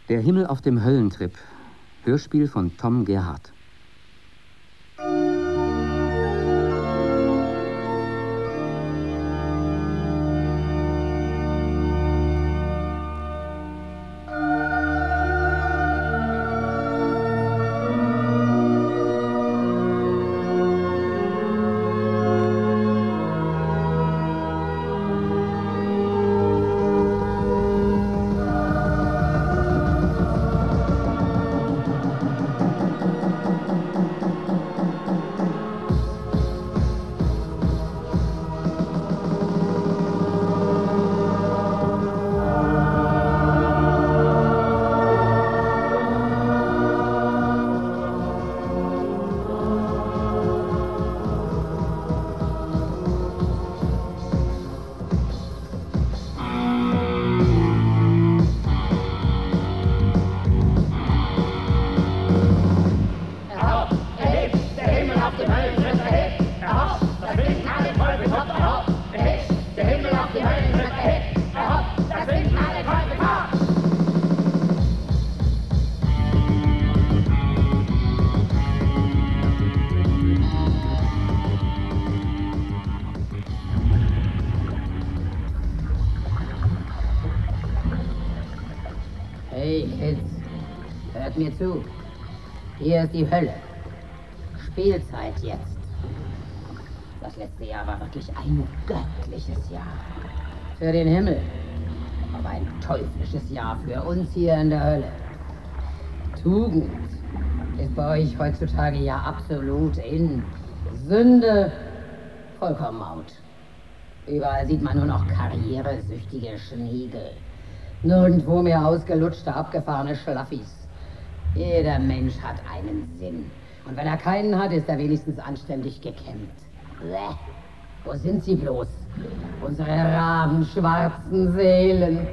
Der Himmel auf dem Höllentrip. Hörspiel von Tom Gerhardt. Mir zu. Hier ist die Hölle. Spielzeit jetzt. Das letzte Jahr war wirklich ein göttliches Jahr. Für den Himmel. Aber ein teuflisches Jahr für uns hier in der Hölle. Tugend ist bei euch heutzutage ja absolut in. Sünde vollkommen out. Überall sieht man nur noch karrieresüchtige Schniegel. Nirgendwo mehr ausgelutschte, abgefahrene Schlaffis. Jeder Mensch hat einen Sinn. Und wenn er keinen hat, ist er wenigstens anständig gekämmt. Bäh. Wo sind sie bloß? Unsere rabenschwarzen Seelen.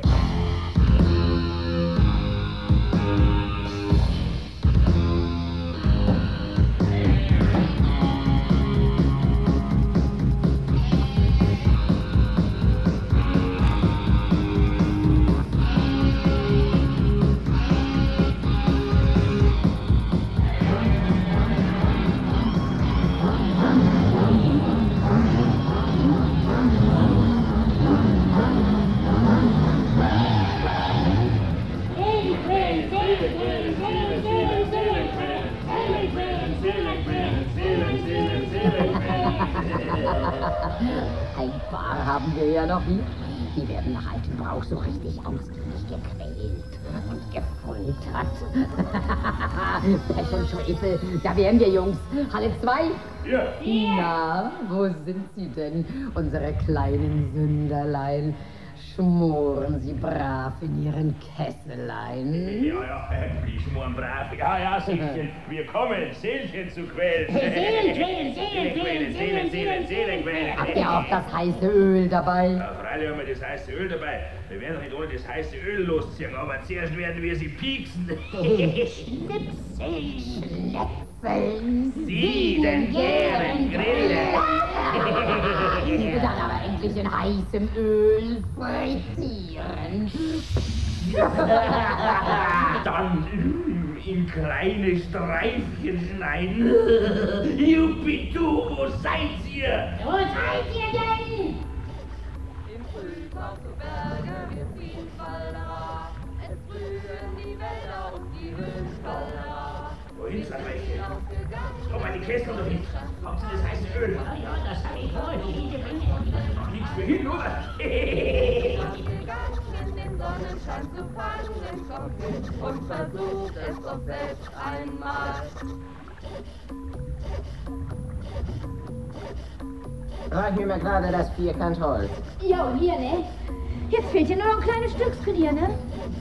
Ein paar haben wir ja noch hier. Die werden nach altem Brauch so richtig ausgiebig gequält und gefoltert. Pech und Schwefel, da wären wir, Jungs. Halle 2? Ja. Na, wo sind sie denn, unsere kleinen Sünderlein? Schmoren sie brav in ihren Kesselein? Ja, die schmoren brav. Ja, Seelchen, wir kommen, Seelchen zu quälen. Seelen quälen. Habt ihr auch das heiße Öl dabei? Ja, freilich haben wir das heiße Öl dabei. Wir werden doch nicht ohne das heiße Öl losziehen, aber zuerst werden wir sie pieksen. Schnipseln. Sie, den Gären grillen. Dann aber endlich in heißem Öl frittieren. Dann in kleine Streifchen schneiden. Jupitu, wo seid ihr? Wo seid ihr denn? Im Früh auf die Berge, wir ziehen Fallera. Es brühen die Wälder und die Höhenspallerer. Wohin, sag mal, komm mal, die Kessel doch hin. Habt ihr das heiße Öl? Ja, das hab ich wohl. Noch nichts mehr hin, oder? In den Sonnenschein zu fangen, kommt hin und versucht es doch selbst einmal. Reich mir mal gerade das Vierkant Holz. Ja, und hier, ne? Jetzt fehlt hier nur noch ein kleines Stückchen hier, ne?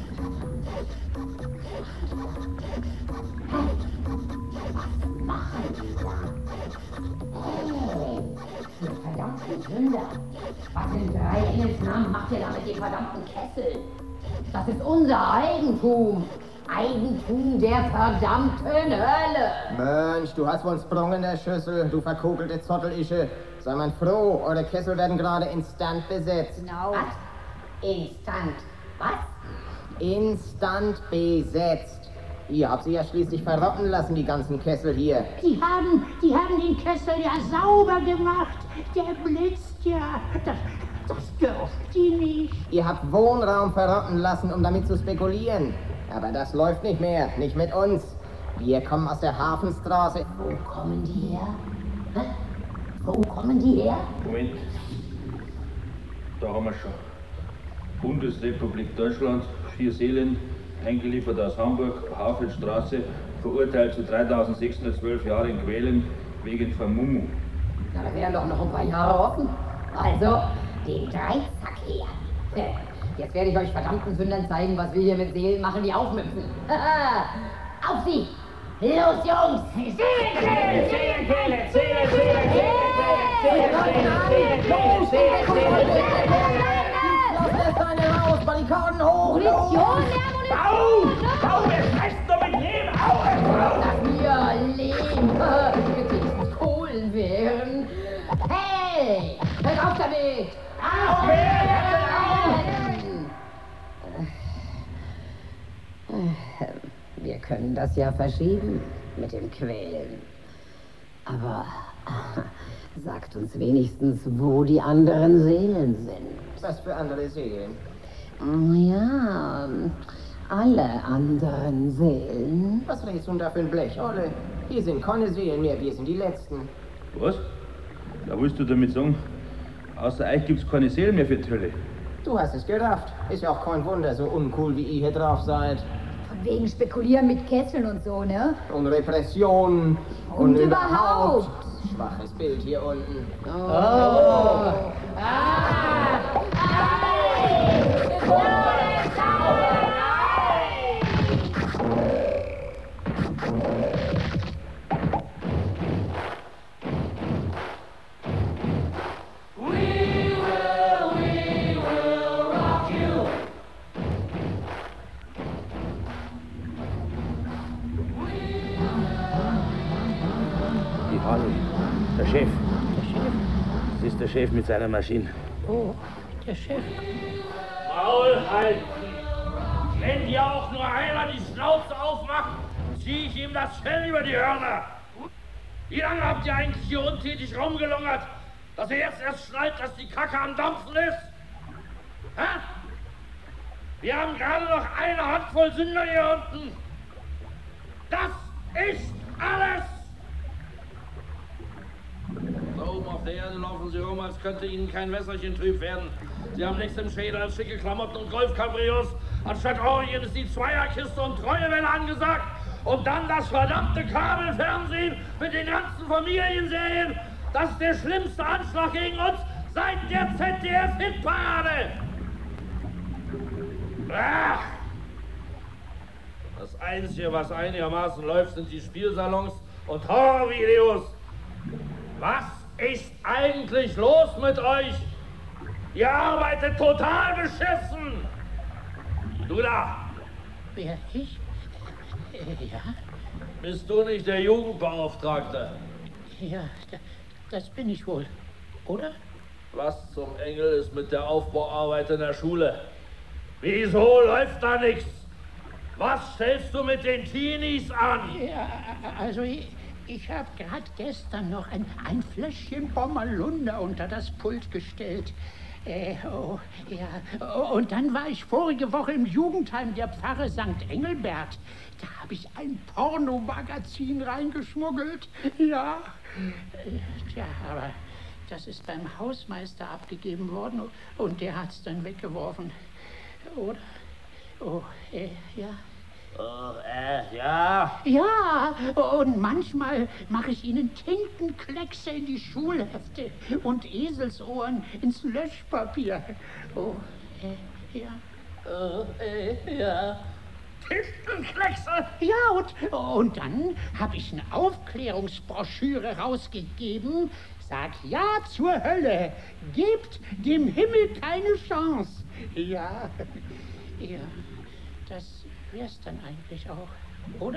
Was machen die da? Hey, ihr verdammten Sünder! Was in drei Engelsnamen macht ihr da mit dem verdammten Kessel? Das ist unser Eigentum! Eigentum der verdammten Hölle! Mönch, du hast wohl einen Sprung in der Schüssel, du verkokelte Zottelische. Sei mal froh, eure Kessel werden gerade instant besetzt. Genau. Was? Instant. Was? Instant besetzt. Ihr habt sie ja schließlich verrotten lassen, die ganzen Kessel hier. Die haben den Kessel ja sauber gemacht. Der blitzt ja. Das dürft ihr nicht. Ihr habt Wohnraum verrotten lassen, um damit zu spekulieren. Aber das läuft nicht mehr, nicht mit uns. Wir kommen aus der Hafenstraße. Wo kommen die her? Hä? Wo kommen die her? Moment. Da haben wir schon. Bundesrepublik Deutschland, 4 Seelen, eingeliefert aus Hamburg, Hafenstraße, verurteilt zu 3612 Jahren in Quälen wegen Vermummung. Na, da wären doch noch ein paar Jahre offen. Also, den Dreizack her. Jetzt werde ich euch verdammten Sündern zeigen, was wir hier mit Seelen machen, die aufmüpfen. Auf sie! Los, Jungs! Seelenquäle! Seelenquäle! Seelenquäle! Lass deine raus! Barrikaden hoch! Munition, mehr Munition! Au! Es reißt doch mit Lehm! Au! Lass mir Lehm! Wenigstens Kohlen wären. Hey! Hört auf damit! Auf! Wir können das ja verschieben mit dem Quälen. Aber sagt uns wenigstens, wo die anderen Seelen sind. Was für andere Seelen? Ja, alle anderen Seelen. Was redest du denn da für ein Blech, Olle? Hier sind keine Seelen mehr, wir sind die Letzten. Was? Da willst du damit sagen, außer euch gibt's keine Seelen mehr für die Hölle. Du hast es gerafft. Ist ja auch kein Wunder, so uncool wie ihr hier drauf seid. Von wegen Spekulieren mit Kesseln und so, ne? Und Repression. Und überhaupt. Schwaches Bild hier unten. Der Chef. Das ist der Chef mit seiner Maschine. Oh, der Chef. Maul halten! Wenn hier auch nur einer die Schnauze aufmacht, ziehe ich ihm das Fell über die Hörner. Wie lange habt ihr eigentlich hier untätig rumgelungert, dass ihr jetzt erst schnallt, dass die Kacke am Dampfen ist? Hä? Wir haben gerade noch eine Handvoll Sünder hier unten. Das ist alles! Da oben auf der Erde laufen sie rum, als könnte ihnen kein Wässerchen trüb werden. Sie haben nichts im Schädel als schicke Klamotten und Golfcabrios. Anstatt Orient ist die Zweierkiste und Treuewelle angesagt. Und dann das verdammte Kabelfernsehen mit den ganzen Familienserien. Das ist der schlimmste Anschlag gegen uns seit der ZDF-Hitparade. Das Einzige, was einigermaßen läuft, sind die Spielsalons und Horrorvideos. Was ist eigentlich los mit euch? Ihr arbeitet total beschissen! Du da! Wer, ich? Ja? Bist du nicht der Jugendbeauftragte? Ja, das bin ich wohl. Oder? Was zum Engel ist mit der Aufbauarbeit in der Schule? Wieso läuft da nichts? Was stellst du mit den Teenies an? Ja, also ich habe gerade gestern noch ein Fläschchen Bommerlunder unter das Pult gestellt. Und dann war ich vorige Woche im Jugendheim der Pfarre St. Engelbert. Da habe ich ein Pornomagazin reingeschmuggelt. Ja. Tja, aber das ist beim Hausmeister abgegeben worden und der hat es dann weggeworfen. Oder? Ja. Ja. Ja, und manchmal mache ich ihnen Tintenkleckse in die Schulhefte und Eselsohren ins Löschpapier. Ja. Ja. Tintenkleckse? Ja, und dann habe ich eine Aufklärungsbroschüre rausgegeben. Sag ja zur Hölle. Gebt dem Himmel keine Chance. Ja. Das wär's dann eigentlich auch, oder?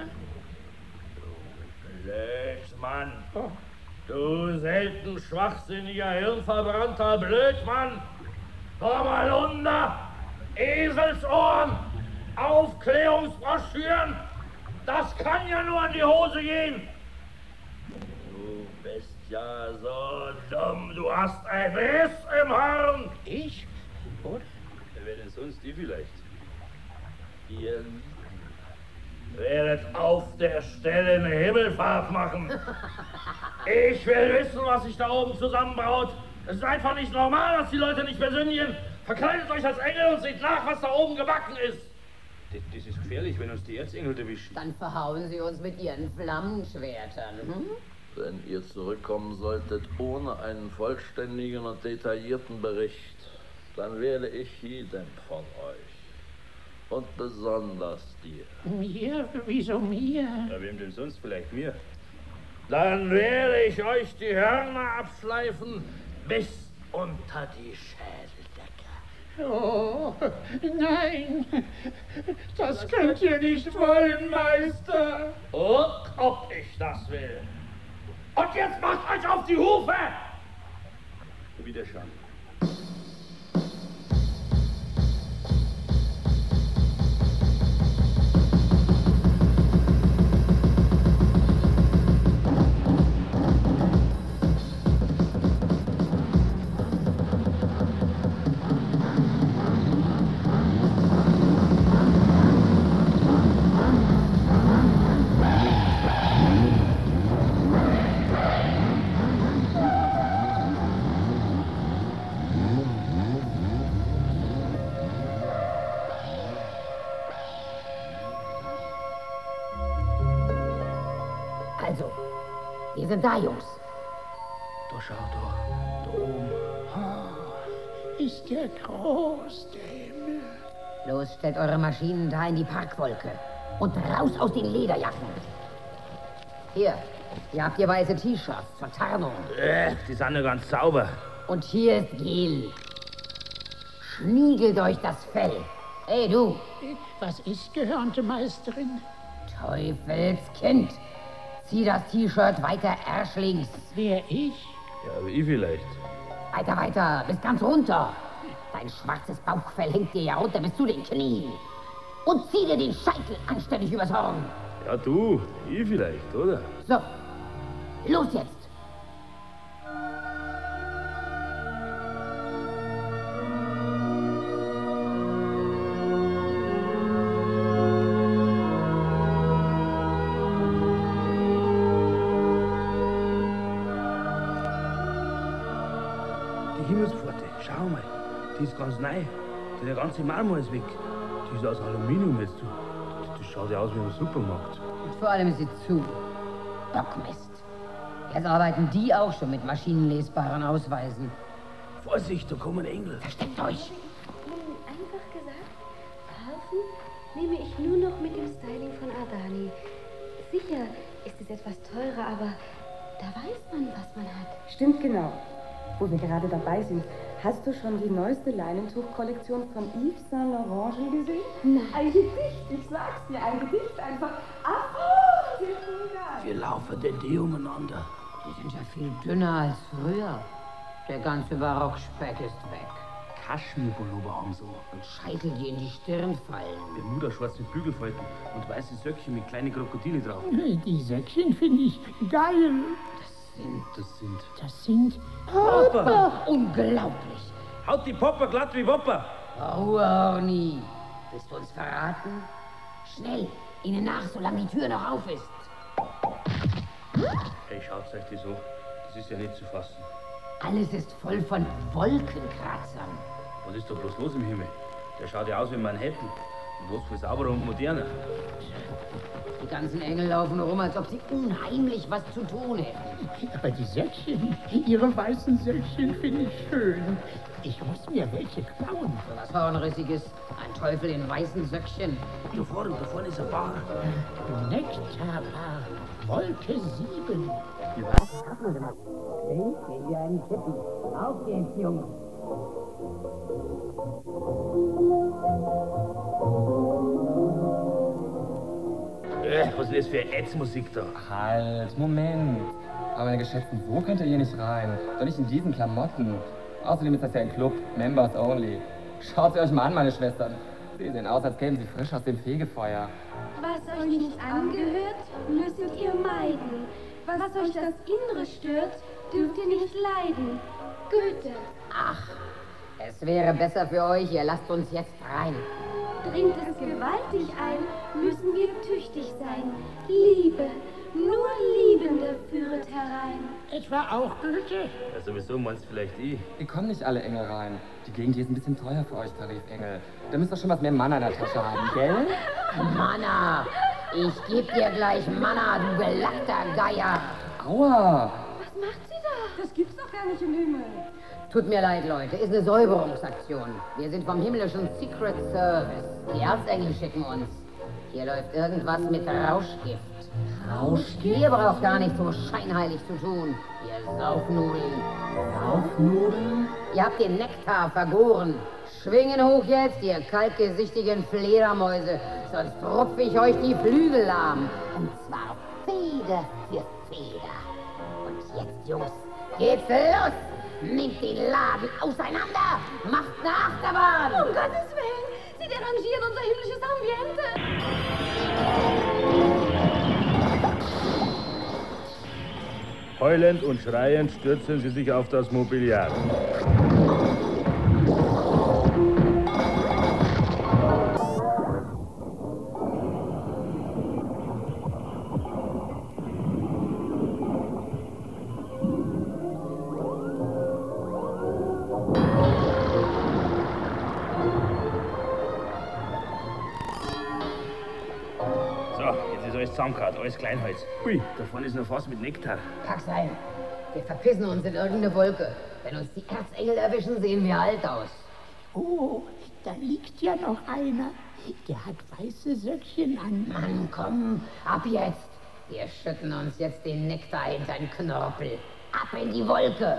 Blödmann. Oh. Du selten schwachsinniger, hirnverbrannter Blödmann. Bommerlunder, Eselsohren, Aufklärungsbroschüren? Das kann ja nur in die Hose gehen. Du bist ja so dumm. Du hast ein Riss im Horn. Ich? Oder? Wer denn sonst? Die vielleicht. Ihr werdet auf der Stelle eine Himmelfahrt machen. Ich will wissen, was sich da oben zusammenbraut. Es ist einfach nicht normal, dass die Leute nicht mehr sündigen. Verkleidet euch als Engel und seht nach, was da oben gebacken ist. Das ist gefährlich, wenn uns die Erzengel erwischen. Dann verhauen sie uns mit ihren Flammenschwertern. Hm? Wenn ihr zurückkommen solltet ohne einen vollständigen und detaillierten Bericht, dann werde ich jedem von euch. Und besonders dir. Mir? Wieso mir? Ja, wem denn sonst? Vielleicht mir. Dann werde ich euch die Hörner abschleifen bis unter die Schädeldecke. Oh, nein, das könnt ihr nicht wollen, Meister. Und ob ich das will. Und jetzt macht euch auf die Hufe! Wiederschauen. Also, wir sind da, Jungs. Da schau da oben. Ist der groß, der Himmel. Los, stellt eure Maschinen da in die Parkwolke. Und raus aus den Lederjacken. Hier habt ihr weiße T-Shirts zur Tarnung. Die sind ja ganz sauber. Und hier ist Gel. Schniegelt euch das Fell. Hey, du, Was ist, gehörnte Meisterin? Teufelskind. Zieh das T-Shirt weiter erschlinks. Wer ich? Ja, aber ich vielleicht. Weiter, weiter, bis ganz runter. Dein schwarzes Bauchfell hängt dir ja runter bis zu den Knien. Und zieh dir den Scheitel anständig übers Horn. Ja, du. Ich vielleicht, oder? So, los jetzt. Die Himmelspforte, schau mal. Die ist ganz neu. Der ganze Marmor ist weg. Die ist aus Aluminium jetzt. Das schaut ja aus wie im Supermarkt. Und vor allem ist sie zu. Bockmist. Jetzt arbeiten die auch schon mit maschinenlesbaren Ausweisen. Vorsicht, da kommen Engel. Versteckt euch. Einfach gesagt, Parfüm nehme ich nur noch mit dem Styling von Ardani. Sicher ist es etwas teurer, aber da weiß man, was man hat. Stimmt genau. Wo wir gerade dabei sind, hast du schon die neueste Leinentuchkollektion von Yves Saint Laurent gesehen? Nein. Ein Gedicht, ich sag's dir, ein Gedicht einfach. Wir laufen denn die umeinander. Die sind ja viel dünner als früher. Der ganze Barockspeck ist weg. Kaschmirpullover haben so. Und Scheitel, die in die Stirn fallen. Bermuda schwarz mit Bügelfalten und weiße Söckchen mit kleinen Krokodile drauf. Die Säckchen finde ich geil. Das sind... Das sind... Popper! Unglaublich. Haut die Popper glatt wie Wopper! Ruhe, Orni. Willst du uns verraten? Schnell, ihnen nach, solange die Tür noch auf ist. Hey, schaut euch das an. Das ist ja nicht zu fassen. Alles ist voll von Wolkenkratzern. Was ist da bloß los im Himmel? Der schaut ja aus wie Manhattan. Und was für sauberer und moderner. Die ganzen Engel laufen rum, als ob sie unheimlich was zu tun hätten. Aber die Säckchen, ihre weißen Säckchen finde ich schön. Ich muss mir welche klauen. So was Hornrissiges. Ein Teufel in weißen Söckchen. Da vorne ist ein Bar. Nektarbar, Wolke 7. Gehen wir einen Kippen. Auf geht's, Jungs. Was ist das für Ätzmusik da? Halt, Moment. Aber meine Geschätzten, so könnt ihr hier nicht rein. Doch nicht in diesen Klamotten. Außerdem ist das ja ein Club, Members only. Schaut sie euch mal an, meine Schwestern. Sie sehen aus, als kämen sie frisch aus dem Fegefeuer. Was euch nicht angehört, müsstet ihr meiden. Was euch das Innere stört, dürft ihr nicht leiden. Goethe. Ach, es wäre besser für euch, ihr lasst uns jetzt rein. Dringt es gewaltig ein, müssen wir tüchtig sein. Liebe, nur Liebende führet herein. Etwa auch Goethe? Ja, sowieso meinst du vielleicht ich. Hier kommen nicht alle Engel rein. Die Gegend hier ist ein bisschen teuer für euch, Tarifengel. Da müsst ihr schon was mehr Manna in der Tasche haben, gell? Manna! Ich geb dir gleich Manna, du gelackter Geier! Aua! Was macht sie da? Das gibt's doch gar nicht im Himmel. Tut mir leid, Leute, ist eine Säuberungsaktion. Wir sind vom himmlischen Secret Service. Die Erzengel schicken uns. Hier läuft irgendwas mit Rauschgift. Rauschgift? Ihr braucht gar nicht so scheinheilig zu tun, ihr Saufnudeln. Saufnudeln? Ihr habt den Nektar vergoren. Schwingen hoch jetzt, ihr kaltgesichtigen Fledermäuse, sonst rupfe ich euch die Flügel lahm. Und zwar Feder für Feder. Und jetzt, Jungs, geht's los! Nehmt den Laden auseinander! Macht eine Achterbahn! Um Gottes Willen! Sie derangieren unser himmlisches Ambiente! Heulend und schreiend stürzen sie sich auf das Mobiliar. Zusammengehauen, alles Kleinholz. Ui, da vorne ist noch Fass mit Nektar. Pack's ein. Wir verpissen uns in irgendeine Wolke. Wenn uns die Erzengel erwischen, sehen wir alt aus. Oh, da liegt ja noch einer. Der hat weiße Söckchen an. Mann, komm, ab jetzt. Wir schütten uns jetzt den Nektar hinter den Knorpel. Ab in die Wolke.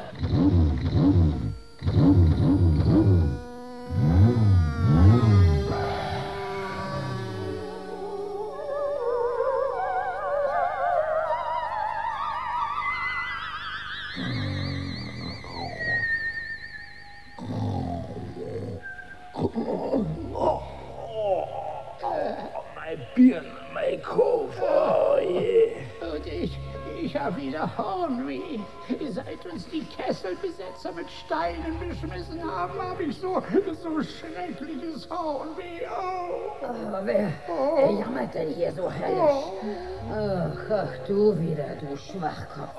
Wieder Hornweh. Seit uns die Kesselbesetzer mit Steinen beschmissen haben, habe ich so schreckliches Hornweh. Oh. Wer jammert denn hier so höllisch? Ach, du wieder, du Schwachkopf.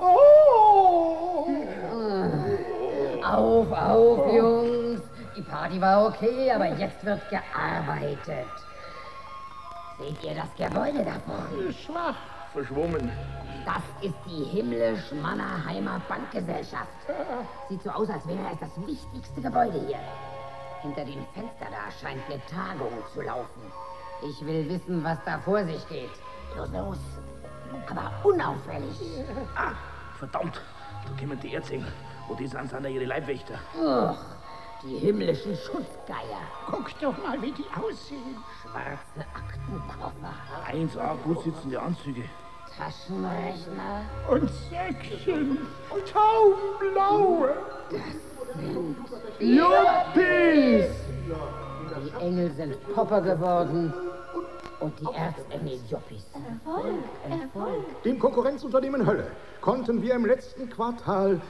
Auf, Jungs. Die Party war okay, aber jetzt wird gearbeitet. Seht ihr das Gebäude da vorne? Schwach. Verschwommen. Das ist die Himmlisch-Mannerheimer Bankgesellschaft. Sieht so aus, als wäre es das wichtigste Gebäude hier. Hinter dem Fenster da scheint eine Tagung zu laufen. Ich will wissen, was da vor sich geht. Los. Aber unauffällig. Ah, verdammt. Da kommen die Erzengel. Wo die sind ja ihre Leibwächter. Och, die himmlischen Schutzgeier. Guck doch mal, wie die aussehen. Schwarze Aktenkoffer. 1A gut sitzende Anzüge. Taschenrechner. Und Säckchen. Und taubenblaue. Das sind Yuppies. Die Engel sind Popper geworden. Und die Erzengel Yuppies. Erfolg. Dem Konkurrenzunternehmen Hölle konnten wir im letzten Quartal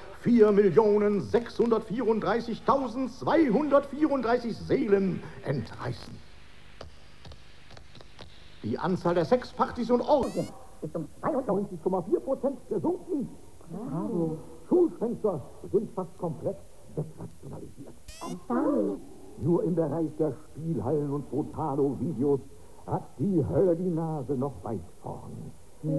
4.634.234 Seelen entreißen. Die Anzahl der Sexpartys und Orgien ist um 92,4% gesunken. Bravo. Schulfenster sind fast komplett wegrationalisiert. Nur im Bereich der Spielhallen und Brutalo-Videos hat die Hölle die Nase noch weit vorn.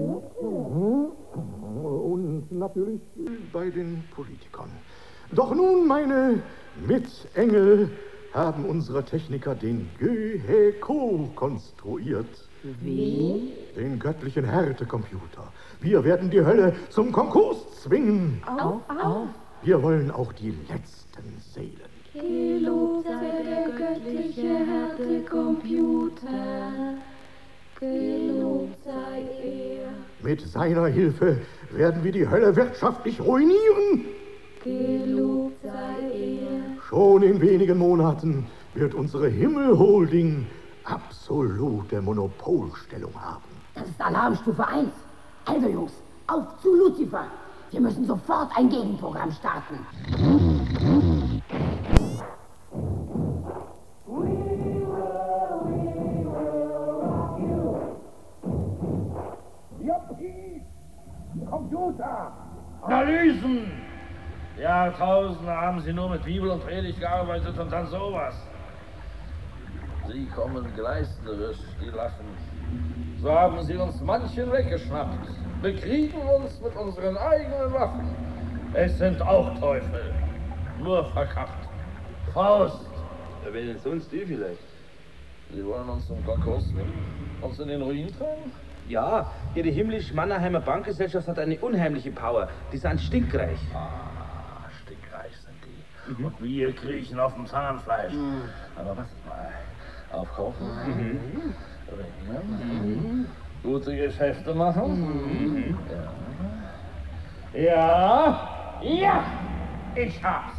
Und natürlich bei den Politikern. Doch nun, meine Mitengel, haben unsere Techniker den Goehe-Co konstruiert. Wie? Den göttlichen Härtecomputer. Wir werden die Hölle zum Konkurs zwingen. Auf. Wir wollen auch die letzten Seelen. Gelobt sei der göttliche Härtecomputer. Gelobt sei er. Mit seiner Hilfe werden wir die Hölle wirtschaftlich ruinieren. Gelobt sei er. Schon in wenigen Monaten wird unsere Himmelholding absolute Monopolstellung haben. Das ist Alarmstufe 1. Also Jungs, auf zu Lucifer. Wir müssen sofort ein Gegenprogramm starten. Juppie! Computer! Analysen! Jahrtausende haben sie nur mit Bibel und Predigt gearbeitet und dann sowas. Sie kommen gleißnerisch, die lachen. So haben sie uns manchen weggeschnappt, bekriegen uns mit unseren eigenen Waffen. Es sind auch Teufel, nur verkappt. Faust! Wer will denn sonst die vielleicht? Sie wollen uns zum Konkurs nehmen? Uns in den Ruin treiben? Ja, Ihre himmlisch-Mannerheimer Bankgesellschaft hat eine unheimliche Power. Die sind stinkreich. Ah, stinkreich sind die. Und wir kriechen auf dem Zahnfleisch. Aber was mal? Aufkaufen? Rechnen? Gute Geschäfte machen? Ja. Ja! Ich hab's!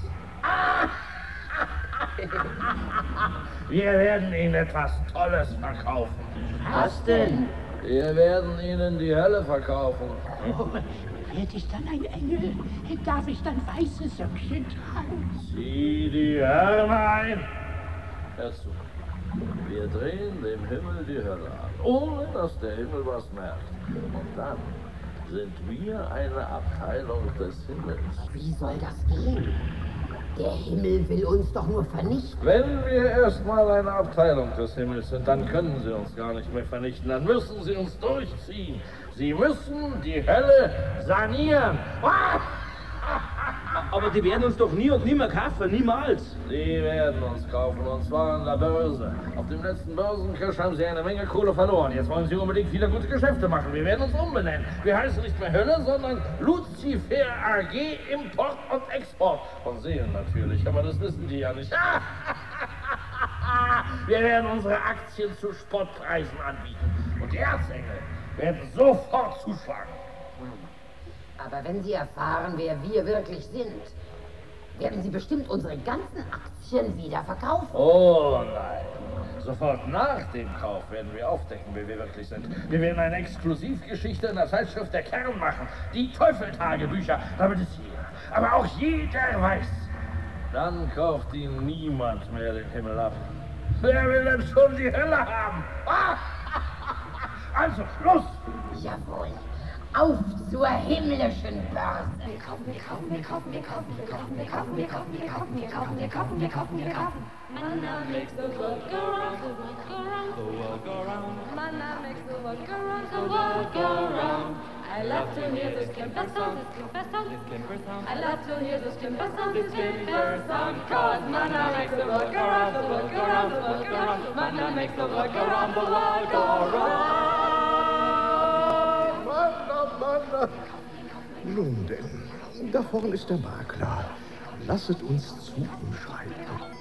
Wir werden Ihnen etwas Tolles verkaufen. Was denn? Wir werden Ihnen die Hölle verkaufen. Oh, werde ich dann ein Engel? Darf ich dann weiße Söckchen tragen? Zieh die Hörner ein! Hör zu. Wir drehen dem Himmel die Hölle an, ohne dass der Himmel was merkt. Und dann sind wir eine Abteilung des Himmels. Wie soll das gehen? Der Himmel will uns doch nur vernichten. Wenn wir erstmal eine Abteilung des Himmels sind, dann können sie uns gar nicht mehr vernichten. Dann müssen sie uns durchziehen. Sie müssen die Hölle sanieren. Aber die werden uns doch nie und nimmer kaufen, niemals. Sie werden uns kaufen, und zwar an der Börse. Auf dem letzten Börsencrash haben sie eine Menge Kohle verloren. Jetzt wollen sie unbedingt wieder gute Geschäfte machen. Wir werden uns umbenennen. Wir heißen nicht mehr Hölle, sondern Lucifer AG Import und Export. Von Seelen natürlich, aber das wissen die ja nicht. Wir werden unsere Aktien zu Spottpreisen anbieten. Und die Erzengel werden sofort zuschlagen. Aber wenn Sie erfahren, wer wir wirklich sind, werden Sie bestimmt unsere ganzen Aktien wieder verkaufen. Oh nein. Sofort nach dem Kauf werden wir aufdecken, wer wir wirklich sind. Wir werden eine Exklusivgeschichte in der Zeitschrift Der Kern machen. Die Teufeltagebücher, damit es jeder, aber auch jeder weiß. Dann kauft Ihnen niemand mehr den Himmel ab. Wer will denn schon die Hölle haben? Also, los! Jawohl. Auf zur himmlischen Börse. Wir kaufen, wir kaufen, wir kaufen, wir kaufen, wir kaufen, wir kaufen, wir kaufen, wir kaufen, wir kaufen, wir kaufen, wir kaufen, wir kaufen. Manna makes the world go round, the world go round, the world go round. Manna makes the world go round, the world go round. I love to hear this Klimper sound, this Klimper sound, this Klimper sound. I love to hear this Klimper sound, this Klimper sound. 'Cause Manna makes the world go round, the world go round, the world go round. Manna makes the world go round, the world go round. Nun denn, da vorne ist der Makler. Lasset uns zu ihm schreiten.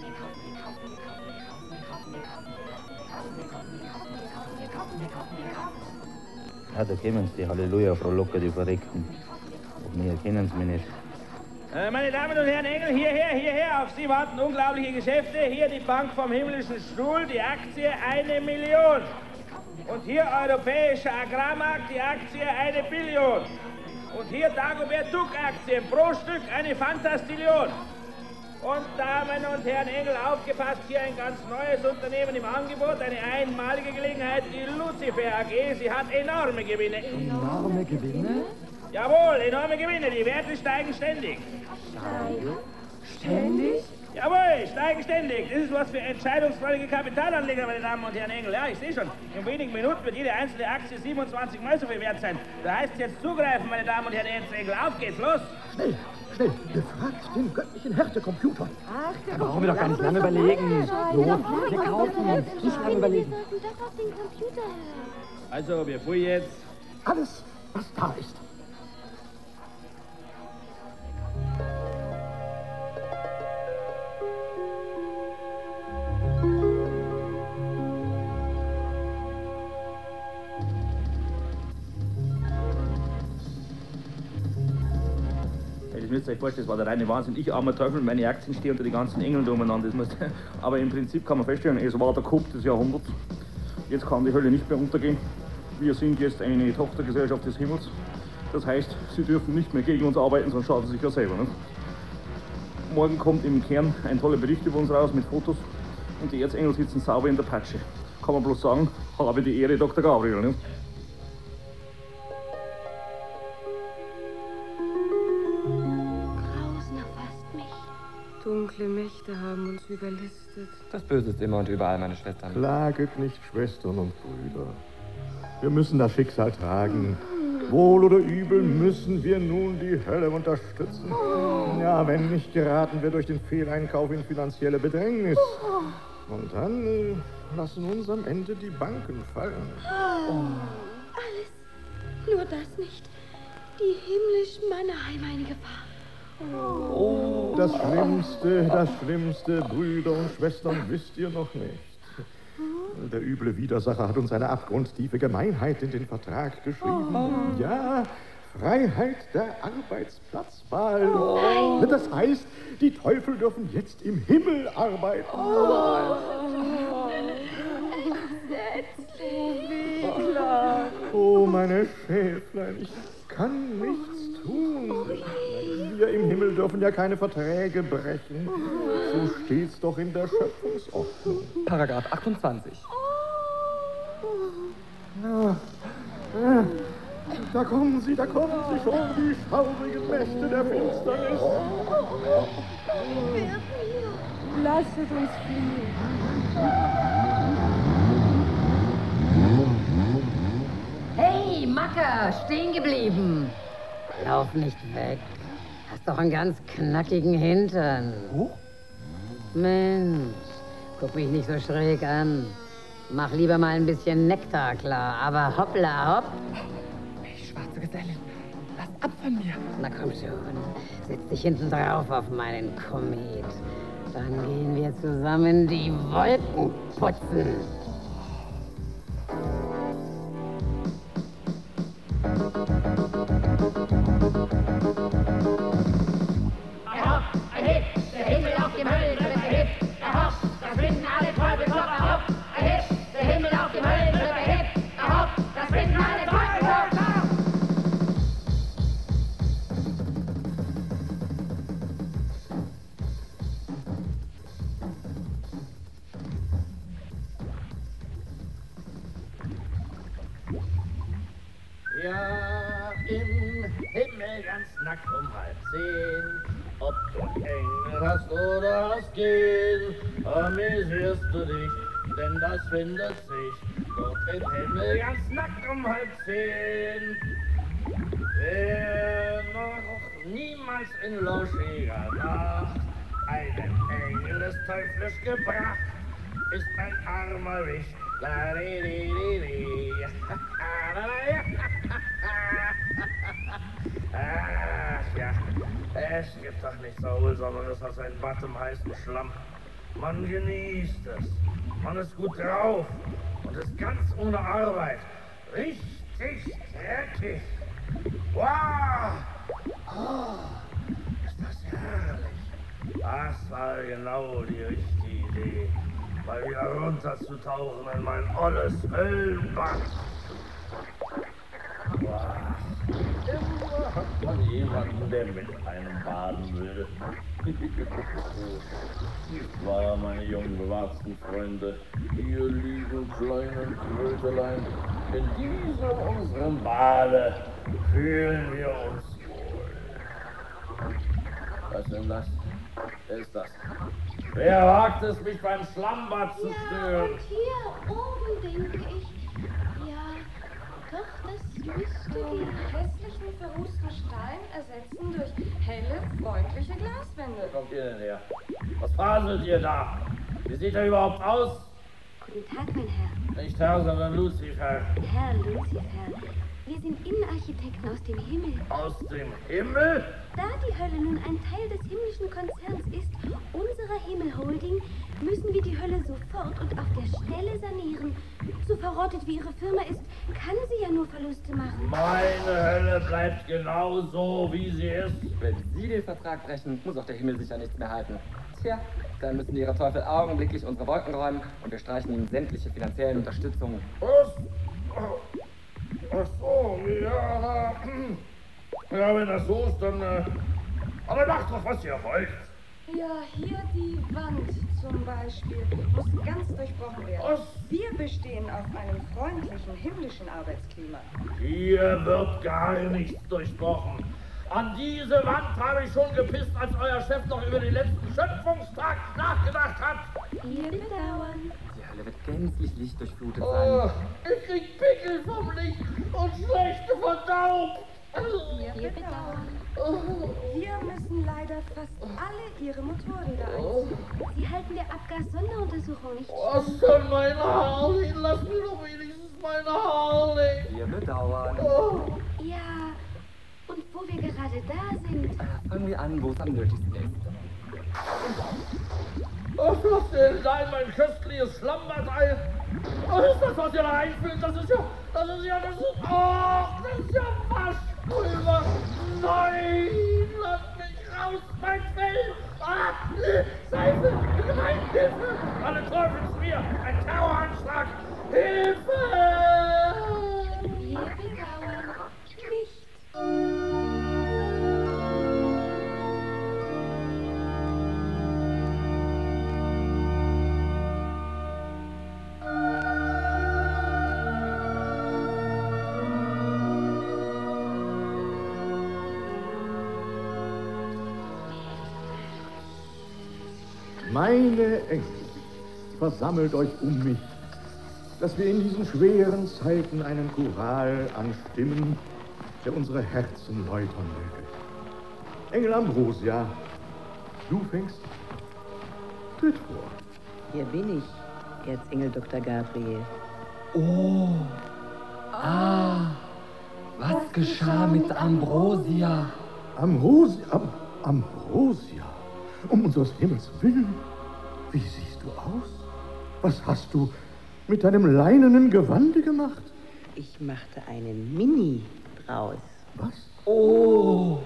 Ja, da kommen sie, die Halleluja, Frau Locker, die Verreckten. Aber wir erkennen sie mich nicht. Meine Damen und Herren Engel, hierher, auf Sie warten unglaubliche Geschäfte. Hier die Bank vom himmlischen Stuhl, die Aktie 1 Million. Und hier Europäischer Agrarmarkt, die Aktie 1 Billion. Und hier Dagobert Duck Aktien, pro Stück eine Fantastillion. Und Damen und Herren Engel, aufgepasst, hier ein ganz neues Unternehmen im Angebot, eine einmalige Gelegenheit, die Lucifer AG. Sie hat enorme Gewinne. Enorme Gewinne? Jawohl, enorme Gewinne, die Werte steigen ständig. Steigen? Ständig? Jawohl, steigen ständig. Das ist was für entscheidungsfreudige Kapitalanleger, meine Damen und Herren Engel. Ja, ich sehe schon. In wenigen Minuten wird jede einzelne Aktie 27 Mal so viel wert sein. Da heißt es jetzt zugreifen, meine Damen und Herren Engel. Auf geht's, los! Schnell, schnell, befragt den göttlichen Härtecomputer. Ach, der Da brauchen wir doch gar nicht lange überlegen. Los, wir kaufen. Nicht lange überlegen. Wir sollten das auf den Computer hören. Also, wir fuhren jetzt. Alles, was da ist. Das müsst ihr euch vorstellen, das war der reine Wahnsinn. Ich, armer Teufel, meine Aktien stehen unter die ganzen Engeln da umeinander. Aber im Prinzip kann man feststellen, es war der Kopf des Jahrhunderts. Jetzt kann die Hölle nicht mehr untergehen. Wir sind jetzt eine Tochtergesellschaft des Himmels. Das heißt, sie dürfen nicht mehr gegen uns arbeiten, sonst schaden sie sich ja selber. Ne? Morgen kommt im Kern ein toller Bericht über uns raus mit Fotos und die Erzengel sitzen sauber in der Patsche. Kann man bloß sagen, habe die Ehre, Dr. Gabriel. Ne? Grausen erfasst mich. Dunkle Mächte haben uns überlistet. Das Böse ist immer und überall, meine Schwestern. Klaget nicht, Schwestern und Brüder. Wir müssen das Schicksal tragen. Wohl oder übel müssen wir nun die Hölle unterstützen. Ja, wenn nicht, geraten wir durch den Fehleinkauf in finanzielle Bedrängnis. Und dann lassen uns am Ende die Banken fallen. Alles. Nur das nicht. Die himmlisch-Mannheim eine Gefahr. Das Schlimmste, Brüder und Schwestern, wisst ihr noch nicht. Der üble Widersacher hat uns eine abgrundtiefe Gemeinheit in den Vertrag geschrieben. Ja, Freiheit der Arbeitsplatzwahl. Das heißt, die Teufel dürfen jetzt im Himmel arbeiten. Oh, meine Schäflein, ich kann nichts tun. Wir im Himmel dürfen ja keine Verträge brechen. So steht's doch in der Schöpfungsordnung. Paragraph 28. Da kommen sie schon, die schaurigen Mächte der Finsternis. Lasset uns fliehen. Hey, Macker, stehen geblieben. Lauf nicht weg. Hast doch einen ganz knackigen Hintern. Mensch, guck mich nicht so schräg an. Mach lieber mal ein bisschen Nektar klar, aber hoppla hopp. Hey, schwarze Gesellin, lass ab von mir. Na komm schon, setz dich hinten drauf auf meinen Komet. Dann gehen wir zusammen die Wolken putzen. Der Himmel auf dem Höllenrippe hebt, erhoff, verschwinden alle Teufelsklopfer auf. Erhebt, der Himmel auf dem Höllenrippe hebt, erhoff, verschwinden alle Teufelsklopfer auf. Ja, im Himmel ganz nackt 9:30. Ob du Engel hast oder hast gehen, amüsierst du dich, denn das findet sich dort im Himmel ganz nackt 9:30. Wer noch niemals in lauschiger Nacht einen Engel des Teufels gebracht, ist ein armer Wicht. La di di di di. Ach ja, es gibt doch nichts Erholsameres als ein Bad im heißen Schlamm. Man genießt es, man ist gut drauf und ist ganz ohne Arbeit. Richtig dreckig. Wow! Oh, ist das herrlich. Das war genau die richtige Idee, mal wieder runterzutauchen in mein olles Höllenbad. Wow. Immer hat man jemanden, der mit einem baden will. Nicht wahr, meine jungen bewahrten Freunde, ihr lieben kleinen Krötelein, in diesem unserem Bade fühlen wir uns wohl. Was ist denn das? Wer ist das? Wer wagt es, mich beim Schlammbad zu stören? Und hier oben, denke ich. Ja, doch, das müsste Den hässlichen, verrußten Stein ersetzen durch helle, freundliche Glaswände. Wo kommt ihr denn her? Was faselt ihr da? Wie sieht er überhaupt aus? Guten Tag, mein Herr. Nicht Herr, sondern Lucifer. Herr Lucifer, wir sind Innenarchitekten aus dem Himmel. Aus dem Himmel? Da die Hölle nun ein Teil des himmlischen Konzerns ist, unserer Himmelholding, müssen wir die Hölle sofort und auf der Stelle sanieren. So verrottet wie Ihre Firma ist, kann sie ja nur Verluste machen. Meine Hölle bleibt genau so, wie sie ist. Wenn Sie den Vertrag brechen, muss auch der Himmel sicher nichts mehr halten. Tja, dann müssen die ihre Teufel augenblicklich unsere Wolken räumen und wir streichen ihnen sämtliche finanziellen Unterstützung. Was? Ach so, ja. Ja, wenn das so ist, dann. Aber macht doch, was ihr wollt. Ja, hier die Wand zum Beispiel muss ganz durchbrochen werden. Was? Wir bestehen auf einem freundlichen, himmlischen Arbeitsklima. Hier wird gar nichts durchbrochen. An diese Wand habe ich schon gepisst, als euer Chef noch über den letzten Schöpfungstag nachgedacht hat. Wir bedauern. Die Hölle wird gänzlich lichtdurchflutet sein. Ich krieg Pickel vom Licht und schlechte Verdauung. Wir bedauern. Wir müssen leider fast alle ihre Motorräder einziehen. Sie halten der Abgas-Sonderuntersuchung nicht Was denn, meine Harley? Lass mir doch wenigstens meine Harley. Wir bedauern. Ja, und wo wir gerade da sind. Fangen wir an, wo es am nötigsten ist. Was denn da in mein köstliches Schlammbad-Ei? Was ist das, was ihr da einfüllt? Das ist ja Waschpulver. Nein, lass mich raus, mein Fell. Seife, nein, Hilfe. Alle Teufelsfrier, ein Terroranschlag. Hilfe! Wir bedauern nicht. Meine Engel, versammelt euch um mich, dass wir in diesen schweren Zeiten einen Choral anstimmen, der unsere Herzen läutern möge. Engel Ambrosia, du fängst an. Tritt vor. Hier bin ich, Erzengel Dr. Gabriel. Oh, was geschah mit Ambrosia? Ambrosia? Um unseres Himmels Willen, wie siehst du aus? Was hast du mit deinem leinenen Gewande gemacht? Ich machte einen Mini draus. Was? Oh,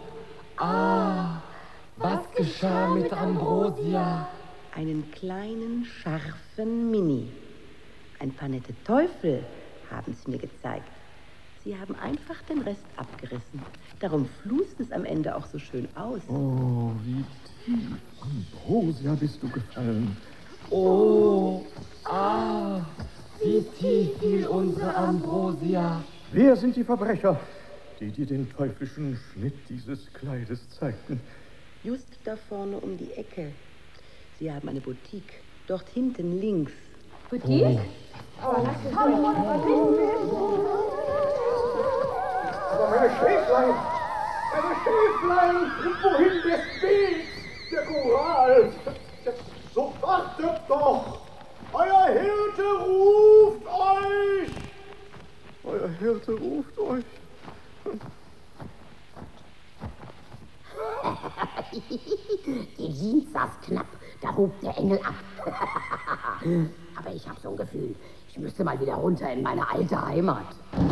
was geschah mit Ambrosia? Einen kleinen, scharfen Mini. Ein paar nette Teufel haben es mir gezeigt. Sie haben einfach den Rest abgerissen. Darum flust es am Ende auch so schön aus. Oh, wie tief, Ambrosia, bist du gefallen. Oh, wie tief fiel unsere Ambrosia. Wer sind die Verbrecher, die dir den teuflischen Schnitt dieses Kleides zeigten? Just da vorne um die Ecke. Sie haben eine Boutique. Dort hinten links. Boutique? Aber meine Schäflein! Wohin des Wegs? Der Choral! So wartet doch! Euer Hirte ruft euch! Euer Hirte ruft euch! Die Jeans saß knapp, da hob der Engel ab. Aber ich hab so ein Gefühl, ich müsste mal wieder runter in meine alte Heimat.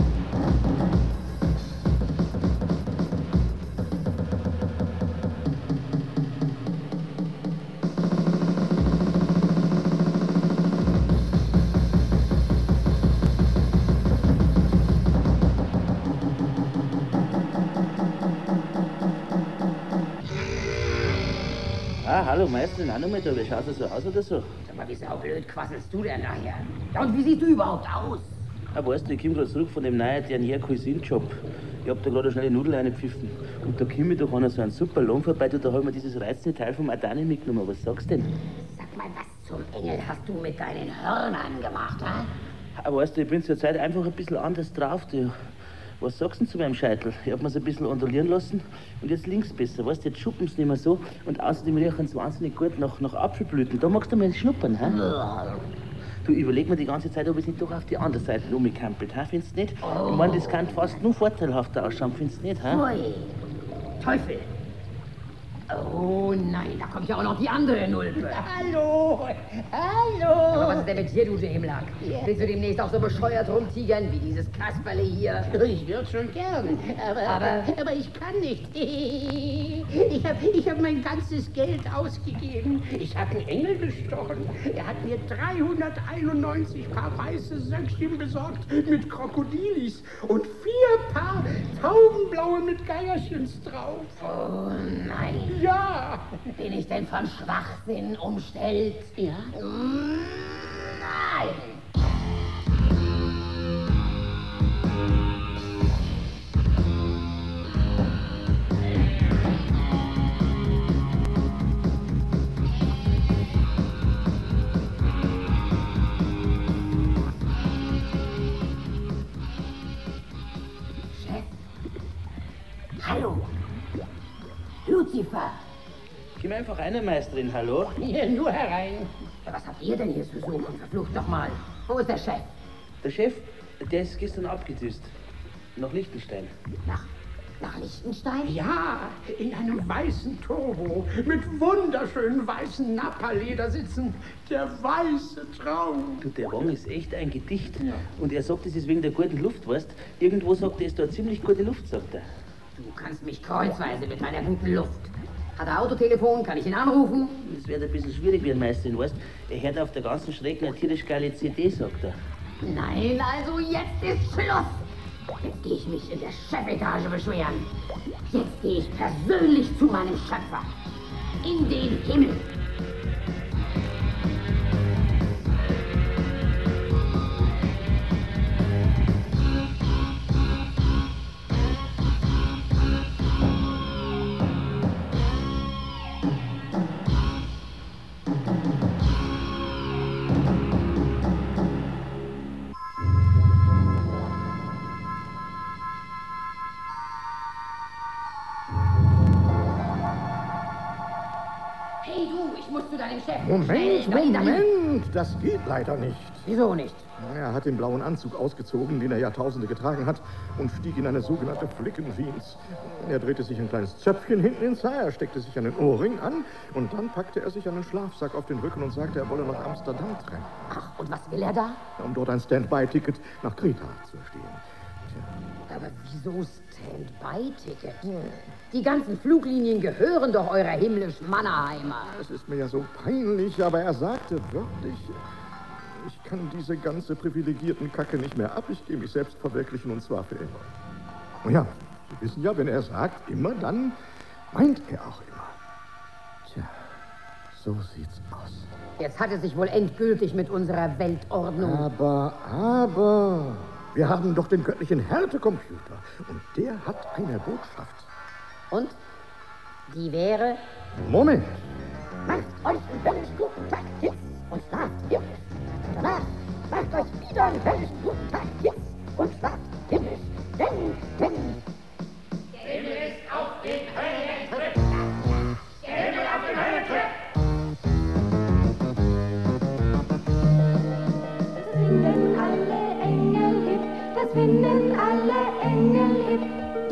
Hallo Meister, auch noch mal da. Wie schaut es so aus oder so? Sag mal, wie saublöd quasselst du denn nachher? Ja, und wie siehst du überhaupt aus? Weißt du, ich komme gerade zurück von dem neuen Dernier-Cuisine-Job. Ich hab da gerade eine schnelle Nudel reingepfiffen. Und da komme ich doch an so einen super Lohn vorbei, da habe ich mir dieses reizende Teil vom Adani mitgenommen. Was sagst du denn? Sag mal, was zum Engel hast du mit deinen Hörnern gemacht, ha? Weißt du, ich bin zur Zeit einfach ein bisschen anders drauf, du. Was sagst du zu meinem Scheitel? Ich hab mir's ein bisschen ondulieren lassen und jetzt links besser. Weißt du, jetzt schuppen's nicht mehr so und außerdem riechen's wahnsinnig gut nach Apfelblüten. Da magst du mal schnuppern, hä? Du, überleg mir die ganze Zeit, ob ich nicht doch auf die andere Seite umgekampelt, hä? Findest du nicht? Ich meine, das kann fast nur vorteilhafter ausschauen, findest du nicht, hä? Ui, Teufel! Oh nein, da kommt ja auch noch die andere Nulpe. Hallo, hallo. Aber was ist denn mit dir, du Dämlack? Willst du demnächst auch so bescheuert rumtigern wie dieses Kasperle hier? Ich würde schon gern, aber ich kann nicht. Ich hab mein ganzes Geld ausgegeben. Ich habe einen Engel bestochen. Er hat mir 391 Paar weiße Söckchen besorgt mit Krokodilis und 4 Paar Taubenblaue mit Geierchens drauf. Oh nein. Ja. Bin ich denn von Schwachsinn umstellt? Ja. Nein. Chef. Hallo. Lucifer. Gib einfach rein, Meisterin, hallo? Hier, nur herein. Ja, was habt ihr denn hier zu suchen? Verflucht nochmal. Wo ist der Chef? Der Chef, der ist gestern abgedüst. Nach Liechtenstein. Nach Liechtenstein? Ja, in einem weißen Turbo mit wunderschönen weißen Nappa-Ledersitzen. Der weiße Traum. Du, der Wagen ist echt ein Gedicht. Ja. Und er sagt, es ist wegen der guten Luft, weißt? Irgendwo sagt er, es ist da ziemlich gute Luft, sagt er. Du kannst mich kreuzweise mit deiner guten Luft. Hat er Autotelefon? Kann ich ihn anrufen? Das wird ein bisschen schwierig werden, Meisterin, weißt? Er hört auf der ganzen Strecke eine tierisch geile CD, sagt er. Nein, also jetzt ist Schluss. Jetzt gehe ich mich in der Chefetage beschweren. Jetzt gehe ich persönlich zu meinem Schöpfer. In den Himmel. Hey du, ich muss zu deinem Chef. Moment, das geht leider nicht. Wieso nicht? Er hat den blauen Anzug ausgezogen, den er Jahrtausende getragen hat, und stieg in eine sogenannte Flickenjeans. Er drehte sich ein kleines Zöpfchen hinten ins Haar, er steckte sich einen Ohrring an und dann packte er sich einen Schlafsack auf den Rücken und sagte, er wolle nach Amsterdam trennen. Ach, und was will er da? Um dort ein Standby-Ticket nach Kreta zu erstehen. Aber wieso Standby-Ticket? Die ganzen Fluglinien gehören doch eurer himmlischen Mannerheimer. Es ist mir ja so peinlich, aber er sagte wörtlich, ich kann diese ganze privilegierten Kacke nicht mehr ab, ich gehe mich selbst verwirklichen und zwar für immer. Und ja, Sie wissen ja, wenn er sagt immer, dann meint er auch immer. Tja, so sieht's aus. Jetzt hat es sich wohl endgültig mit unserer Weltordnung. Aber, wir haben doch den göttlichen Härtecomputer und der hat eine Botschaft. Und? Die wäre? Moment. Macht euch einen höllisch guten Tag jetzt und schlaft himmlisch. Danach macht euch wieder einen höllisch guten Tag jetzt und schlaft himmlisch. Denn der Himmel ist auf den Höllentrip. Der Himmel auf den Höllentrip. Das finden alle Engel hip.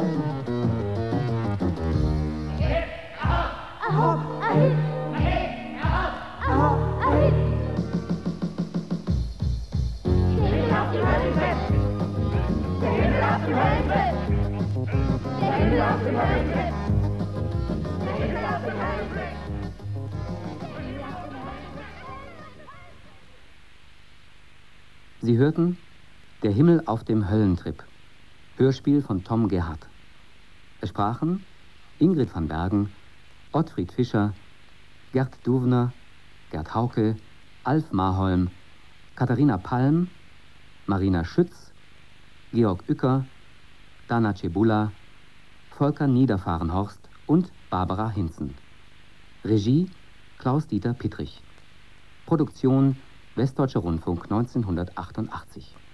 Ahop, ahip. Ahop, ahip. Der Himmel auf dem Höllentrip. Der Himmel auf dem Höllentrip. Der Himmel auf dem Höllentrip. Der Himmel auf dem Höllentrip. Sie hörten Der Himmel auf dem Höllentrip. Hörspiel von Tom Gerhardt. Es sprachen Ingrid van Bergen, Ottfried Fischer, Gerd Duvner, Gerd Hauke, Alf Marholm, Katharina Palm, Marina Schütz, Georg Uecker, Dana Cebula, Volker Niederfahrenhorst und Barbara Hinzen. Regie Klaus-Dieter Pittrich. Produktion Westdeutscher Rundfunk 1988.